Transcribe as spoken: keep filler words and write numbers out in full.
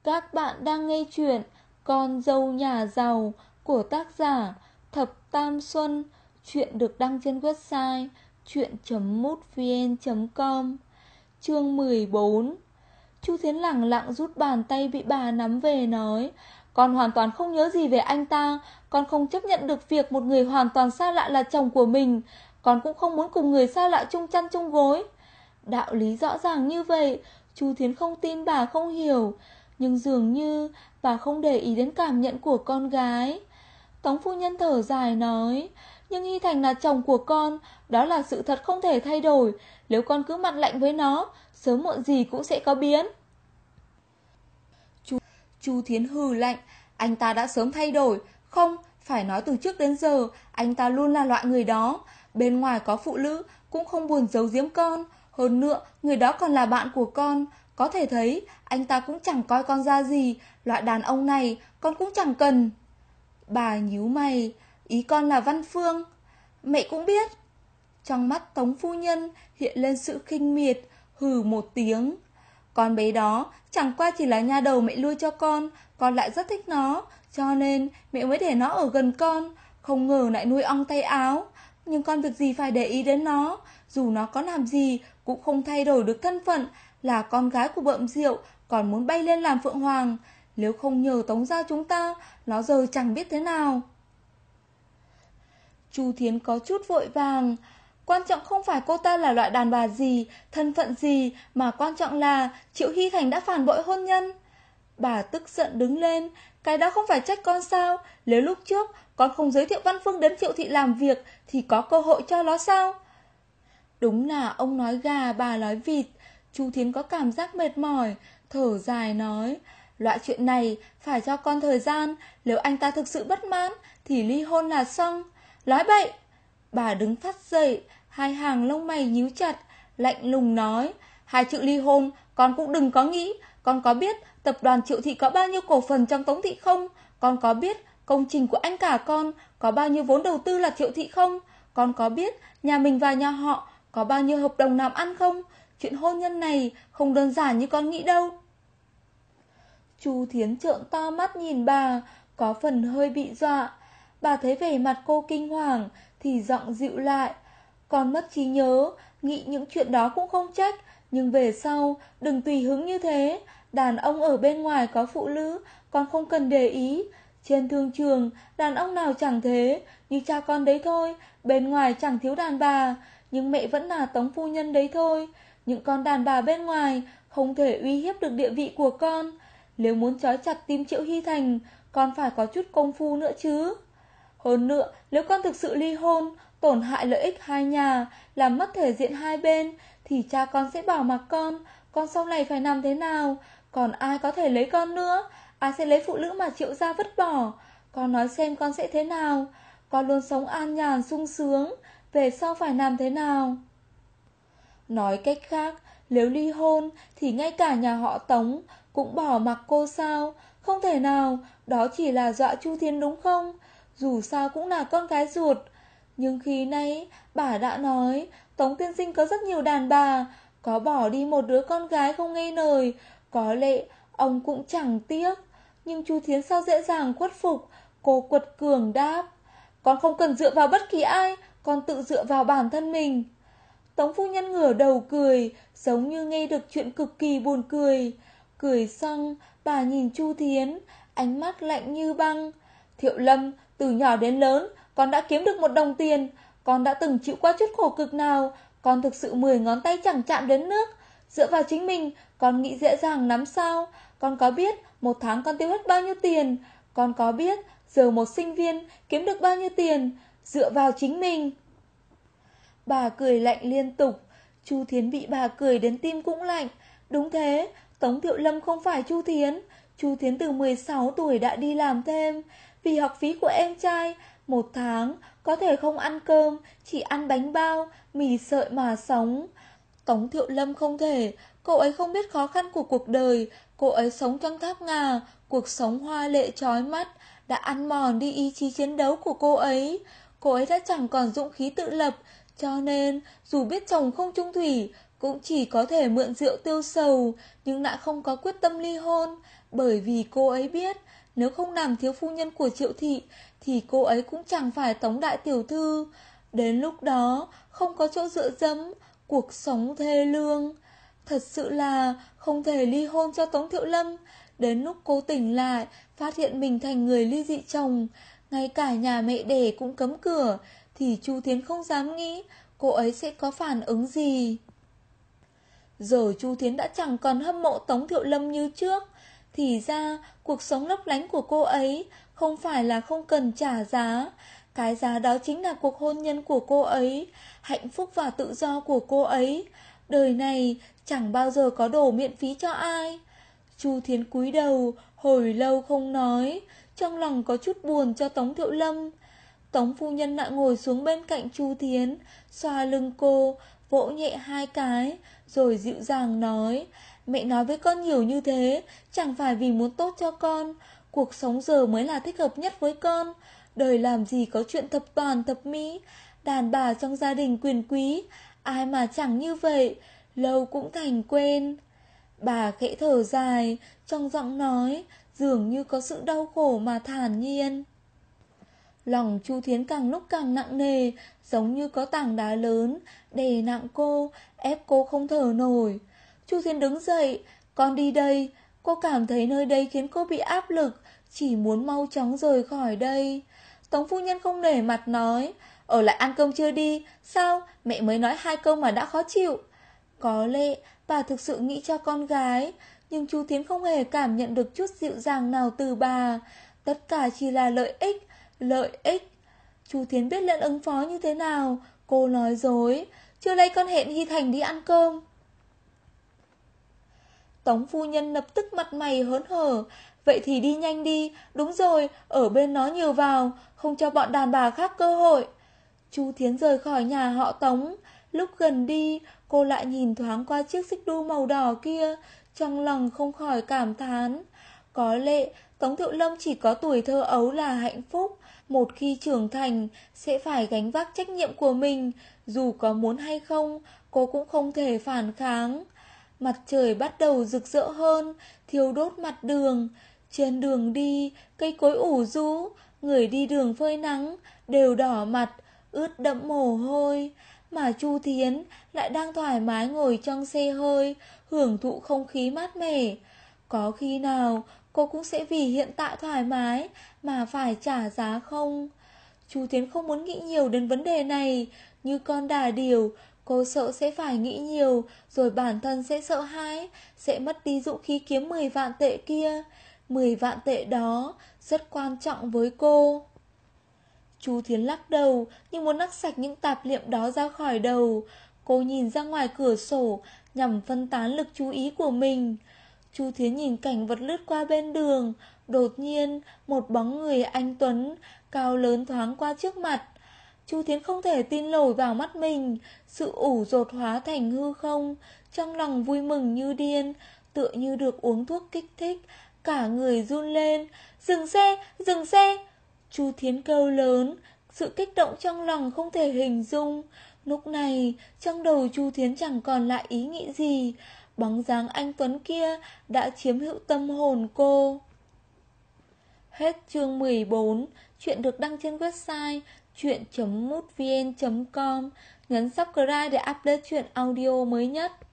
Các bạn đang nghe chuyện Con dâu nhà giàu của tác giả Thập Tam Xuân. Chuyện được đăng trên website chuyện chấm mútvn chấm com. Chương mười bốn. Chu Thiến lẳng lặng rút bàn tay bị bà nắm về nói: Con hoàn toàn không nhớ gì về anh ta. Con không chấp nhận được việc một người hoàn toàn xa lạ là chồng của mình. Con cũng không muốn cùng người xa lạ chung chăn chung gối. Đạo lý rõ ràng như vậy, Chu Thiến không tin bà không hiểu. Nhưng dường như bà không để ý đến cảm nhận của con gái. Tống phu nhân thở dài nói: Nhưng Hy Thành là chồng của con, đó là sự thật không thể thay đổi. Nếu con cứ mặt lạnh với nó, sớm muộn gì cũng sẽ có biến. Chu, Chu Thiến hừ lạnh: Anh ta đã sớm thay đổi. Không, phải nói từ trước đến giờ anh ta luôn là loại người đó. Bên ngoài có phụ nữ cũng không buồn giấu giếm con. Hơn nữa, người đó còn là bạn của con. Có thể thấy anh ta cũng chẳng coi con ra gì. Loại đàn ông này con cũng chẳng cần. Bà nhíu mày: Ý con là Văn Phương? Mẹ cũng biết. Trong mắt Tống phu nhân hiện lên sự khinh miệt, hừ một tiếng: Con bé đó chẳng qua chỉ là nha đầu mẹ nuôi cho con. Con lại rất thích nó, cho nên mẹ mới để nó ở gần con. Không ngờ lại nuôi ong tay áo. Nhưng con việc gì phải để ý đến nó. Dù nó có làm gì cũng không thay đổi được thân phận là con gái của Bợm Rượu, còn muốn bay lên làm phượng hoàng. Nếu không nhờ Tống gia chúng ta, nó giờ chẳng biết thế nào. Chu Thiến có chút vội vàng. Quan trọng không phải cô ta là loại đàn bà gì, thân phận gì, mà quan trọng là Triệu Hy Thành đã phản bội hôn nhân. Bà tức giận đứng lên: Cái đó không phải trách con sao? Nếu lúc trước con không giới thiệu Văn Phương đến Triệu thị làm việc thì có cơ hội cho nó sao? Đúng là ông nói gà bà nói vịt. Chu Thiến có cảm giác mệt mỏi, thở dài nói: Loại chuyện này phải cho con thời gian. Nếu anh ta thực sự bất mãn thì ly hôn là xong. Nói bậy. Bà đứng phát dậy, hai hàng lông mày nhíu chặt, lạnh lùng nói: Hai chữ ly hôn con cũng đừng có nghĩ. Con có biết tập đoàn Triệu thị có bao nhiêu cổ phần trong Tống thị không? Con có biết công trình của anh cả con có bao nhiêu vốn đầu tư là Triệu thị không? Con có biết nhà mình và nhà họ có bao nhiêu hợp đồng làm ăn không? Chuyện hôn nhân này không đơn giản như con nghĩ đâu. Chu Thiến trợn to mắt nhìn bà, có phần hơi bị dọa. Bà thấy vẻ mặt cô kinh hoàng thì giọng dịu lại: Con mất trí nhớ, nghĩ những chuyện đó cũng không trách. Nhưng về sau đừng tùy hứng như thế. Đàn ông ở bên ngoài có phụ nữ, con không cần để ý. Trên thương trường đàn ông nào chẳng thế, như cha con đấy thôi. Bên ngoài chẳng thiếu đàn bà, nhưng mẹ vẫn là Tống phu nhân đấy thôi. Những con đàn bà bên ngoài không thể uy hiếp được địa vị của con. Nếu muốn trói chặt tim Triệu Hy Thành, con phải có chút công phu nữa chứ. Hơn nữa, nếu con thực sự ly hôn, tổn hại lợi ích hai nhà, làm mất thể diện hai bên, thì cha con sẽ bỏ mặc con. Con sau này phải làm thế nào? Còn ai có thể lấy con nữa? Ai sẽ lấy phụ nữ mà Triệu gia vứt bỏ? Con nói xem con sẽ thế nào? Con luôn sống an nhàn sung sướng, về sau phải làm thế nào? Nói cách khác, nếu ly hôn thì ngay cả nhà họ Tống cũng bỏ mặc cô sao? Không thể nào, đó chỉ là dọa Chu Thiến đúng không? Dù sao cũng là con gái ruột. Nhưng khi nãy bà đã nói Tống tiên sinh có rất nhiều đàn bà, có bỏ đi một đứa con gái không nghe lời, có lẽ ông cũng chẳng tiếc. Nhưng Chu Thiến sao dễ dàng khuất phục? Cô quật cường đáp: Con không cần dựa vào bất kỳ ai, con tự dựa vào bản thân mình. Tống phu nhân ngửa đầu cười, giống như nghe được chuyện cực kỳ buồn cười. Cười xong, bà nhìn Chu Thiến, ánh mắt lạnh như băng: Thiệu Lâm, từ nhỏ đến lớn, con đã kiếm được một đồng tiền. Con đã từng chịu qua chút khổ cực nào? Con thực sự mười ngón tay chẳng chạm đến nước. Dựa vào chính mình, con nghĩ dễ dàng lắm sao? Con có biết một tháng con tiêu hết bao nhiêu tiền? Con có biết giờ một sinh viên kiếm được bao nhiêu tiền? Dựa vào chính mình. Bà cười lạnh liên tục. Chu Thiến bị bà cười đến tim cũng lạnh. Đúng thế, Tống Thiệu Lâm không phải Chu Thiến. Chu Thiến từ mười sáu tuổi đã đi làm thêm. Vì học phí của em trai, một tháng có thể không ăn cơm, chỉ ăn bánh bao, mì sợi mà sống. Tống Thiệu Lâm không thể. Cô ấy không biết khó khăn của cuộc đời. Cô ấy sống trong tháp ngà, cuộc sống hoa lệ chói mắt đã ăn mòn đi ý chí chiến đấu của cô ấy. Cô ấy đã chẳng còn dũng khí tự lập. Cho nên dù biết chồng không chung thủy, cũng chỉ có thể mượn rượu tiêu sầu, nhưng lại không có quyết tâm ly hôn, bởi vì cô ấy biết, nếu không làm thiếu phu nhân của Triệu thị, thì cô ấy cũng chẳng phải Tống đại tiểu thư. Đến lúc đó, không có chỗ dựa dẫm, cuộc sống thê lương. Thật sự là không thể ly hôn cho Tống Thiệu Lâm. Đến lúc cô tỉnh lại, phát hiện mình thành người ly dị chồng, ngay cả nhà mẹ đẻ cũng cấm cửa, thì Chu Thiến không dám nghĩ cô ấy sẽ có phản ứng gì. Giờ Chu Thiến đã chẳng còn hâm mộ Tống Thiệu Lâm như trước. Thì ra cuộc sống lấp lánh của cô ấy không phải là không cần trả giá. Cái giá đó chính là cuộc hôn nhân của cô ấy, hạnh phúc và tự do của cô ấy. Đời này chẳng bao giờ có đồ miễn phí cho ai. Chu Thiến cúi đầu, hồi lâu không nói, trong lòng có chút buồn cho Tống Thiệu Lâm. Tống phu nhân lại ngồi xuống bên cạnh Chu Thiến, xoa lưng cô, vỗ nhẹ hai cái, rồi dịu dàng nói, mẹ nói với con nhiều như thế, chẳng phải vì muốn tốt cho con, cuộc sống giờ mới là thích hợp nhất với con. Đời làm gì có chuyện thập toàn thập mỹ, đàn bà trong gia đình quyền quý, ai mà chẳng như vậy, lâu cũng thành quen. Bà khẽ thở dài, trong giọng nói dường như có sự đau khổ mà thản nhiên. Lòng Chu Thiến càng lúc càng nặng nề, giống như có tảng đá lớn đè nặng cô, ép cô không thở nổi. Chu Thiến đứng dậy, con đi đây. Cô cảm thấy nơi đây khiến cô bị áp lực, chỉ muốn mau chóng rời khỏi đây. Tống phu nhân không nể mặt nói, ở lại ăn cơm chưa đi? Sao mẹ mới nói hai câu mà đã khó chịu? Có lẽ bà thực sự nghĩ cho con gái, nhưng Chu Thiến không hề cảm nhận được chút dịu dàng nào từ bà. Tất cả chỉ là lợi ích, lợi ích. Chu Thiến biết nên ứng phó như thế nào. Cô nói dối, trưa nay con hẹn Hy Thành đi ăn cơm. Tống phu nhân lập tức mặt mày hớn hở, vậy thì đi nhanh đi. Đúng rồi, ở bên nó nhiều vào, không cho bọn đàn bà khác cơ hội. Chu Thiến rời khỏi nhà họ Tống. Lúc gần đi, cô lại nhìn thoáng qua chiếc xích đu màu đỏ kia, trong lòng không khỏi cảm thán. Có lẽ Tống Thiệu Lâm chỉ có tuổi thơ ấu là hạnh phúc, một khi trưởng thành sẽ phải gánh vác trách nhiệm của mình, dù có muốn hay không, cô cũng không thể phản kháng. Mặt trời bắt đầu rực rỡ hơn, thiêu đốt mặt đường. Trên đường đi, cây cối ủ rũ, người đi đường phơi nắng đều đỏ mặt, ướt đẫm mồ hôi. Mà Chu Thiến lại đang thoải mái ngồi trong xe hơi, hưởng thụ không khí mát mẻ. Có khi nào cô cũng sẽ vì hiện tại thoải mái mà phải trả giá không? Chu Thiến không muốn nghĩ nhiều đến vấn đề này. Như con đà điểu, cô sợ sẽ phải nghĩ nhiều, rồi bản thân sẽ sợ hãi, sẽ mất đi dũng khí kiếm mười vạn tệ kia. Mười vạn tệ đó rất quan trọng với cô. Chu Thiến lắc đầu, như muốn lắc sạch những tạp niệm đó ra khỏi đầu. Cô nhìn ra ngoài cửa sổ, nhằm phân tán lực chú ý của mình. Chu Thiến nhìn cảnh vật lướt qua bên đường. Đột nhiên, một bóng người anh tuấn, cao lớn thoáng qua trước mặt. Chu Thiến không thể tin nổi vào mắt mình. Sự ủ dột hóa thành hư không, trong lòng vui mừng như điên, tựa như được uống thuốc kích thích. Cả người run lên. Dừng xe, dừng xe. Chu Thiến kêu lớn, sự kích động trong lòng không thể hình dung. Lúc này, trong đầu Chu Thiến chẳng còn lại ý nghĩ gì. Bóng dáng anh tuấn kia đã chiếm hữu tâm hồn cô. Hết chương mười bốn. Chuyện được đăng trên website chuyện chấm mútvn chấm com. Nhấn subscribe để update chuyện audio mới nhất.